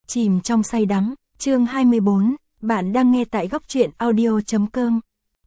Chìm trong say đắm, chương 24, bạn đang nghe tại góc truyện audio.com.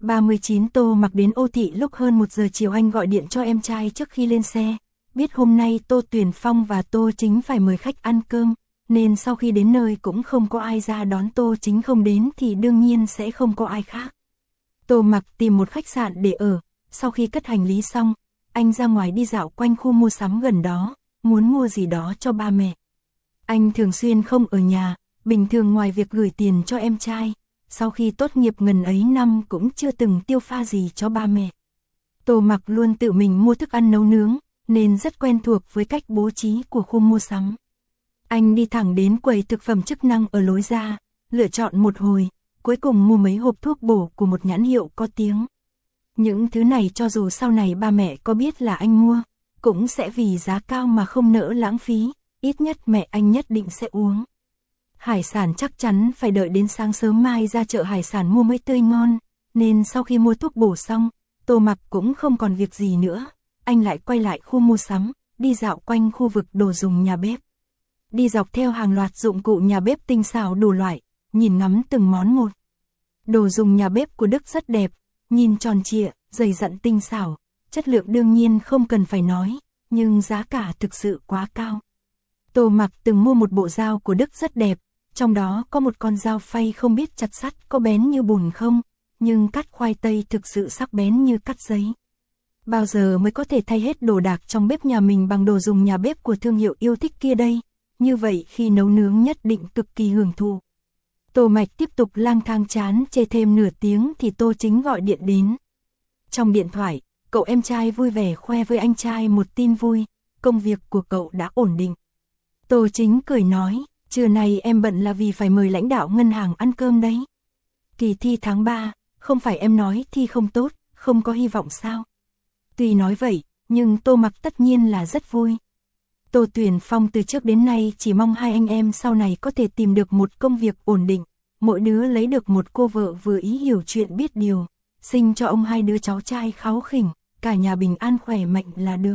39 Tô Mặc đến Ô Thị lúc hơn 1 giờ chiều. Anh gọi điện cho em trai trước khi lên xe. Biết hôm nay Tô Tuyền Phong và Tô Chính phải mời khách ăn cơm, nên sau khi đến nơi cũng không có ai ra đón. Tô Chính không đến thì đương nhiên sẽ không có ai khác. Tô Mặc tìm một khách sạn để ở, sau khi cất hành lý xong, anh ra ngoài đi dạo quanh khu mua sắm gần đó, muốn mua gì đó cho ba mẹ. Anh thường xuyên không ở nhà, bình thường ngoài việc gửi tiền cho em trai, sau khi tốt nghiệp ngần ấy năm cũng chưa từng tiêu pha gì cho ba mẹ. Tô Mặc luôn tự mình mua thức ăn nấu nướng, nên rất quen thuộc với cách bố trí của khu mua sắm. Anh đi thẳng đến quầy thực phẩm chức năng ở lối ra, lựa chọn một hồi, cuối cùng mua mấy hộp thuốc bổ của một nhãn hiệu có tiếng. Những thứ này cho dù sau này ba mẹ có biết là anh mua, cũng sẽ vì giá cao mà không nỡ lãng phí, ít nhất mẹ anh nhất định sẽ uống. Hải sản chắc chắn phải đợi đến sáng sớm mai ra chợ hải sản mua mới tươi ngon, nên sau khi mua thuốc bổ xong, Tô Mặc cũng không còn việc gì nữa, anh lại quay lại khu mua sắm, đi dạo quanh khu vực đồ dùng nhà bếp. Đi dọc theo hàng loạt dụng cụ nhà bếp tinh xảo đủ loại, nhìn ngắm từng món một. Đồ dùng nhà bếp của Đức rất đẹp, nhìn tròn trịa, dày dặn tinh xảo, chất lượng đương nhiên không cần phải nói, nhưng giá cả thực sự quá cao. Tô Mặc từng mua một bộ dao của Đức rất đẹp, trong đó có một con dao phay không biết chặt sắt có bén như bùn không, nhưng cắt khoai tây thực sự sắc bén như cắt giấy. Bao giờ mới có thể thay hết đồ đạc trong bếp nhà mình bằng đồ dùng nhà bếp của thương hiệu yêu thích kia đây, như vậy khi nấu nướng nhất định cực kỳ hưởng thụ. Tô Mặc tiếp tục lang thang chán chê thêm nửa tiếng thì Tô Chính gọi điện đến. Trong điện thoại, cậu em trai vui vẻ khoe với anh trai một tin vui, công việc của cậu đã ổn định. Tô Chính cười nói, trưa nay em bận là vì phải mời lãnh đạo ngân hàng ăn cơm đấy. Kỳ thi tháng 3, không phải em nói thi không tốt, không có hy vọng sao? Tuy nói vậy, nhưng Tô Mặc tất nhiên là rất vui. Tô Tuyền Phong từ trước đến nay chỉ mong hai anh em sau này có thể tìm được một công việc ổn định, mỗi đứa lấy được một cô vợ vừa ý hiểu chuyện biết điều, sinh cho ông 2 đứa cháu trai kháu khỉnh, cả nhà bình an khỏe mạnh là được.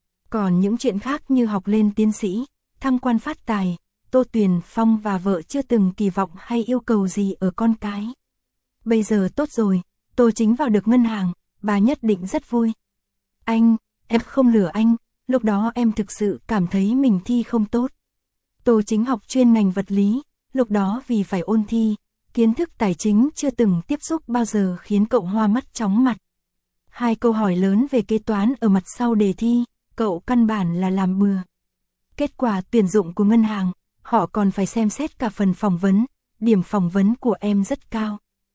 Còn những chuyện khác như học lên tiến sĩ, thăng quan phát tài, Tô Tuyền Phong và vợ chưa từng kỳ vọng hay yêu cầu gì ở con cái. Bây giờ tốt rồi, Tô Chính vào được ngân hàng, bà nhất định rất vui. Anh, em không lừa anh, lúc đó em thực sự cảm thấy mình thi không tốt. Tô Chính học chuyên ngành vật lý, lúc đó vì phải ôn thi, kiến thức tài chính chưa từng tiếp xúc bao giờ khiến cậu hoa mắt chóng mặt. 2 câu hỏi lớn về kế toán ở mặt sau đề thi, cậu căn bản là làm bừa. Kết quả tuyển dụng của ngân hàng, họ còn phải xem xét cả phần phỏng vấn, điểm phỏng vấn của em rất cao.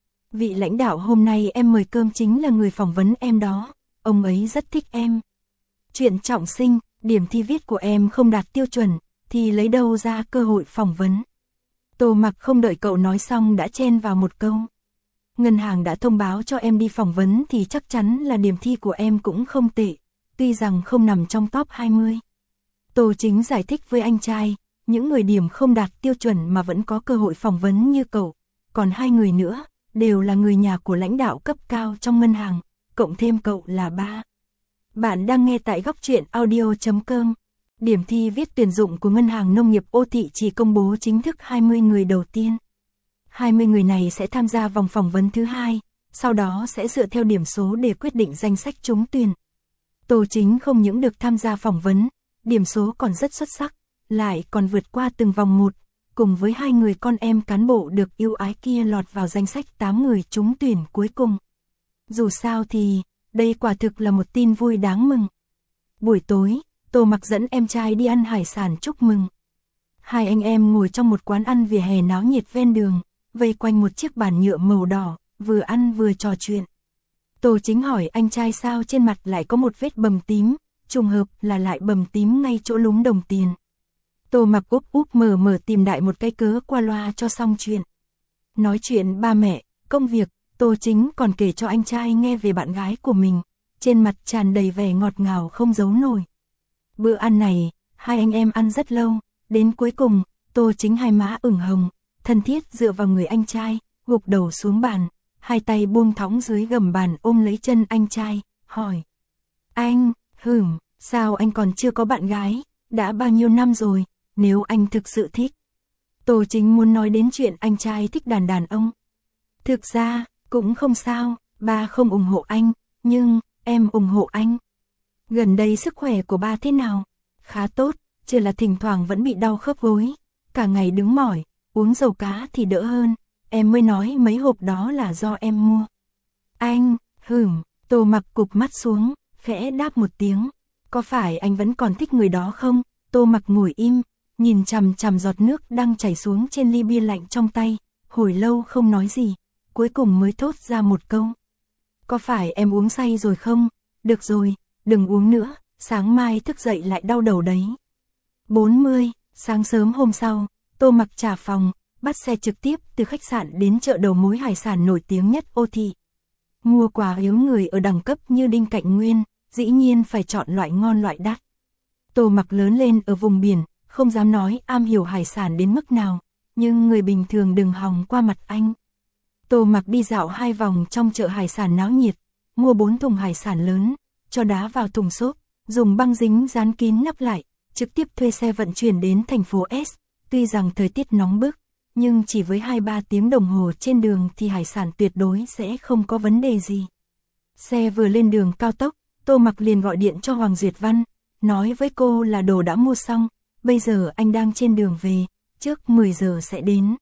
Vị lãnh đạo hôm nay em mời cơm chính là người phỏng vấn em đó, ông ấy rất thích em. Chuyện trọng sinh, điểm thi viết của em không đạt tiêu chuẩn, thì lấy đâu ra cơ hội phỏng vấn. Tô Mặc không đợi cậu nói xong đã chen vào một câu. Ngân hàng đã thông báo cho em đi phỏng vấn thì chắc chắn là điểm thi của em cũng không tệ, tuy rằng không nằm trong top 20. Tô Chính giải thích với anh trai, những người điểm không đạt tiêu chuẩn mà vẫn có cơ hội phỏng vấn như cậu, còn 2 người nữa, đều là người nhà của lãnh đạo cấp cao trong ngân hàng, cộng thêm cậu là 3. Bạn đang nghe tại góc truyện audio.com. Điểm thi viết tuyển dụng của Ngân hàng Nông nghiệp Ô Thị chỉ công bố chính thức 20 người đầu tiên. 20 người này sẽ tham gia vòng phỏng vấn thứ 2, sau đó sẽ dựa theo điểm số để quyết định danh sách trúng tuyển. Tô Chính không những được tham gia phỏng vấn, điểm số còn rất xuất sắc, lại còn vượt qua từng vòng 1, cùng với 2 người con em cán bộ được yêu ái kia lọt vào danh sách 8 người trúng tuyển cuối cùng. Dù sao thì, đây quả thực là một tin vui đáng mừng. Buổi tối, Tô Mặc dẫn em trai đi ăn hải sản chúc mừng. 2 anh em ngồi trong một quán ăn vỉa hè náo nhiệt ven đường, vây quanh một chiếc bàn nhựa màu đỏ, vừa ăn vừa trò chuyện. Tô Chính hỏi anh trai sao trên mặt lại có một vết bầm tím, trùng hợp là lại bầm tím ngay chỗ lúm đồng tiền. Tô Mặc úp úp mở mở tìm đại một cái cớ qua loa cho xong chuyện. Nói chuyện ba mẹ, công việc, Tô Chính còn kể cho anh trai nghe về bạn gái của mình, trên mặt tràn đầy vẻ ngọt ngào không giấu nổi. Bữa ăn này, 2 anh em ăn rất lâu, đến cuối cùng, Tô Chính 2 má ửng hồng, thân thiết dựa vào người anh trai, gục đầu xuống bàn, 2 tay buông thõng dưới gầm bàn ôm lấy chân anh trai, hỏi. Anh, sao anh còn chưa có bạn gái, đã bao nhiêu năm rồi, nếu anh thực sự thích. Tô Chính muốn nói đến chuyện anh trai thích đàn ông. Thực ra, cũng không sao, ba không ủng hộ anh, nhưng em ủng hộ anh. Gần đây sức khỏe của ba thế nào? Khá tốt, chỉ là thỉnh thoảng vẫn bị đau khớp gối, cả ngày đứng mỏi, uống dầu cá thì đỡ hơn, em mới nói mấy hộp đó là do em mua. Anh, Tô Mặc cụp mắt xuống, khẽ đáp một tiếng. Có phải anh vẫn còn thích người đó không? Tô Mặc ngồi im, nhìn chằm chằm giọt nước đang chảy xuống trên ly bia lạnh trong tay, hồi lâu không nói gì, cuối cùng mới thốt ra một câu. Có phải em uống say rồi không? Được rồi, đừng uống nữa, sáng mai thức dậy lại đau đầu đấy. 40, sáng sớm hôm sau, Tô Mặc trả phòng, bắt xe trực tiếp từ khách sạn đến chợ đầu mối hải sản nổi tiếng nhất Ô Thị. Mua quà biếu người ở đẳng cấp như Đinh Cạnh Nguyên, dĩ nhiên phải chọn loại ngon loại đắt. Tô Mặc lớn lên ở vùng biển, không dám nói am hiểu hải sản đến mức nào, nhưng người bình thường đừng hòng qua mặt anh. Tô Mặc đi dạo 2 vòng trong chợ hải sản náo nhiệt, mua 4 thùng hải sản lớn, cho đá vào thùng xốp, dùng băng dính dán kín nắp lại, trực tiếp thuê xe vận chuyển đến thành phố S. Tuy rằng thời tiết nóng bức, nhưng chỉ với 2-3 tiếng đồng hồ trên đường thì hải sản tuyệt đối sẽ không có vấn đề gì. Xe vừa lên đường cao tốc, Tô Mặc liền gọi điện cho Hoàng Duyệt Văn, nói với cô là đồ đã mua xong, bây giờ anh đang trên đường về, trước 10 giờ sẽ đến.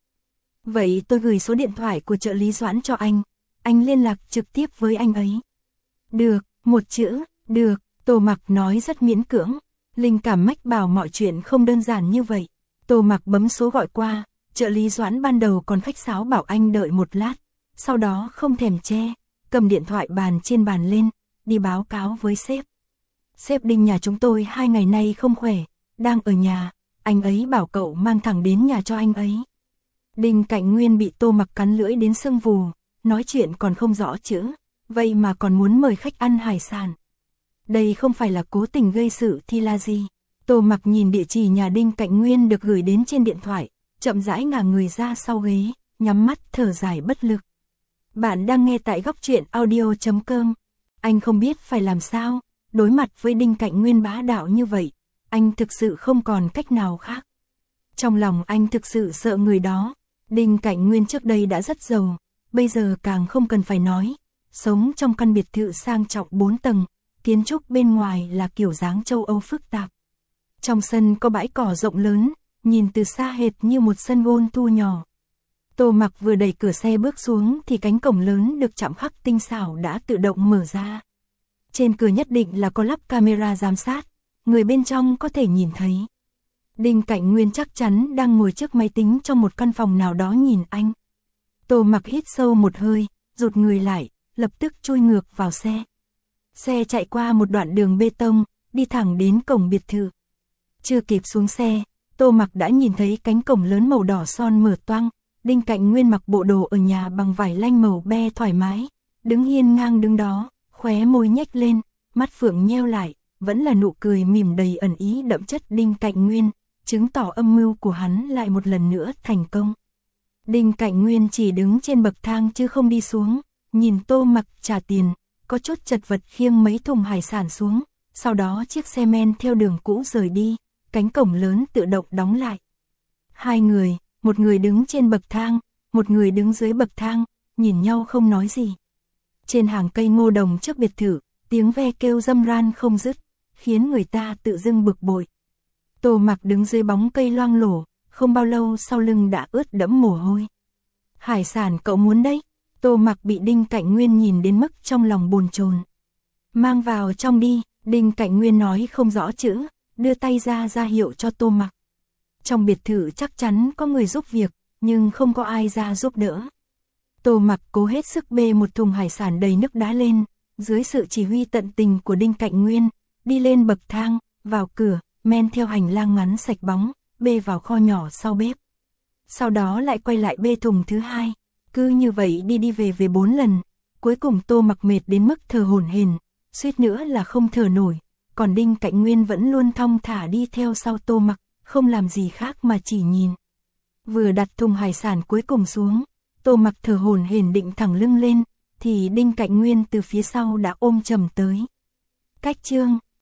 Vậy tôi gửi số điện thoại của trợ lý Doãn cho anh liên lạc trực tiếp với anh ấy. Được, một chữ, được, Tô Mặc nói rất miễn cưỡng, linh cảm mách bảo mọi chuyện không đơn giản như vậy. Tô Mặc bấm số gọi qua, trợ lý Doãn ban đầu còn khách sáo bảo anh đợi một lát, sau đó không thèm che, cầm điện thoại trên bàn lên, đi báo cáo với sếp. Sếp Đinh nhà chúng tôi 2 ngày nay không khỏe, đang ở nhà, anh ấy bảo cậu mang thẳng đến nhà cho anh ấy. Đinh Cạnh Nguyên bị Tô Mặc cắn lưỡi đến sưng vù, nói chuyện còn không rõ chữ, vậy mà còn muốn mời khách ăn hải sản. Đây không phải là cố tình gây sự thì là gì? Tô Mặc nhìn địa chỉ nhà Đinh Cạnh Nguyên được gửi đến trên điện thoại, chậm rãi ngả người ra sau ghế, nhắm mắt thở dài bất lực. Bạn đang nghe tại góc truyện audio.com. Anh không biết phải làm sao, đối mặt với Đinh Cạnh Nguyên bá đạo như vậy, anh thực sự không còn cách nào khác. Trong lòng anh thực sự sợ người đó. Đinh Cạnh Nguyên trước đây đã rất giàu, bây giờ càng không cần phải nói, sống trong căn biệt thự sang trọng 4 tầng, kiến trúc bên ngoài là kiểu dáng châu Âu phức tạp. Trong sân có bãi cỏ rộng lớn, nhìn từ xa hệt như một sân golf thu nhỏ. Tô Mặc vừa đẩy cửa xe bước xuống thì cánh cổng lớn được chạm khắc tinh xảo đã tự động mở ra. Trên cửa nhất định là có lắp camera giám sát, người bên trong có thể nhìn thấy. Đinh Cạnh Nguyên chắc chắn đang ngồi trước máy tính trong một căn phòng nào đó nhìn anh. Tô Mặc hít sâu một hơi, rụt người lại, lập tức chui ngược vào xe. Xe chạy qua một đoạn đường bê tông, đi thẳng đến cổng biệt thự. Chưa kịp xuống xe, Tô Mặc đã nhìn thấy cánh cổng lớn màu đỏ son mở toang. Đinh Cạnh Nguyên mặc bộ đồ ở nhà bằng vải lanh màu be thoải mái, đứng hiên ngang đứng đó, khóe môi nhếch lên, mắt phượng nheo lại, vẫn là nụ cười mỉm đầy ẩn ý đậm chất Đinh Cạnh Nguyên, chứng tỏ âm mưu của hắn lại một lần nữa thành công. Đinh Cạnh Nguyên chỉ đứng trên bậc thang chứ không đi xuống, nhìn Tô Mặc trả tiền, có chút chật vật khiêng mấy thùng hải sản xuống, sau đó chiếc xe men theo đường cũ rời đi, cánh cổng lớn tự động đóng lại. Hai người, một người đứng trên bậc thang, một người đứng dưới bậc thang, nhìn nhau không nói gì. Trên hàng cây ngô đồng trước biệt thự, tiếng ve kêu râm ran không dứt, khiến người ta tự dưng bực bội. Tô Mặc đứng dưới bóng cây loang lổ, không bao lâu sau lưng đã ướt đẫm mồ hôi. Hải sản cậu muốn đấy? Tô Mặc bị Đinh Cạnh Nguyên nhìn đến mức trong lòng bồn chồn. Mang vào trong đi, Đinh Cạnh Nguyên nói không rõ chữ, đưa tay ra hiệu cho Tô Mặc. Trong biệt thự chắc chắn có người giúp việc, nhưng không có ai ra giúp đỡ. Tô Mặc cố hết sức bê một thùng hải sản đầy nước đá lên, dưới sự chỉ huy tận tình của Đinh Cạnh Nguyên, đi lên bậc thang, vào cửa, men theo hành lang ngắn sạch bóng, bê vào kho nhỏ sau bếp. Sau đó lại quay lại bê thùng thứ hai, cứ như vậy đi về 4 lần, cuối cùng Tô Mặc mệt đến mức thở hổn hển, suýt nữa là không thở nổi, còn Đinh Cạnh Nguyên vẫn luôn thong thả đi theo sau Tô Mặc, không làm gì khác mà chỉ nhìn. Vừa đặt thùng hải sản cuối cùng xuống, Tô Mặc thở hổn hển định thẳng lưng lên, thì Đinh Cạnh Nguyên từ phía sau đã ôm chầm tới. Cách chương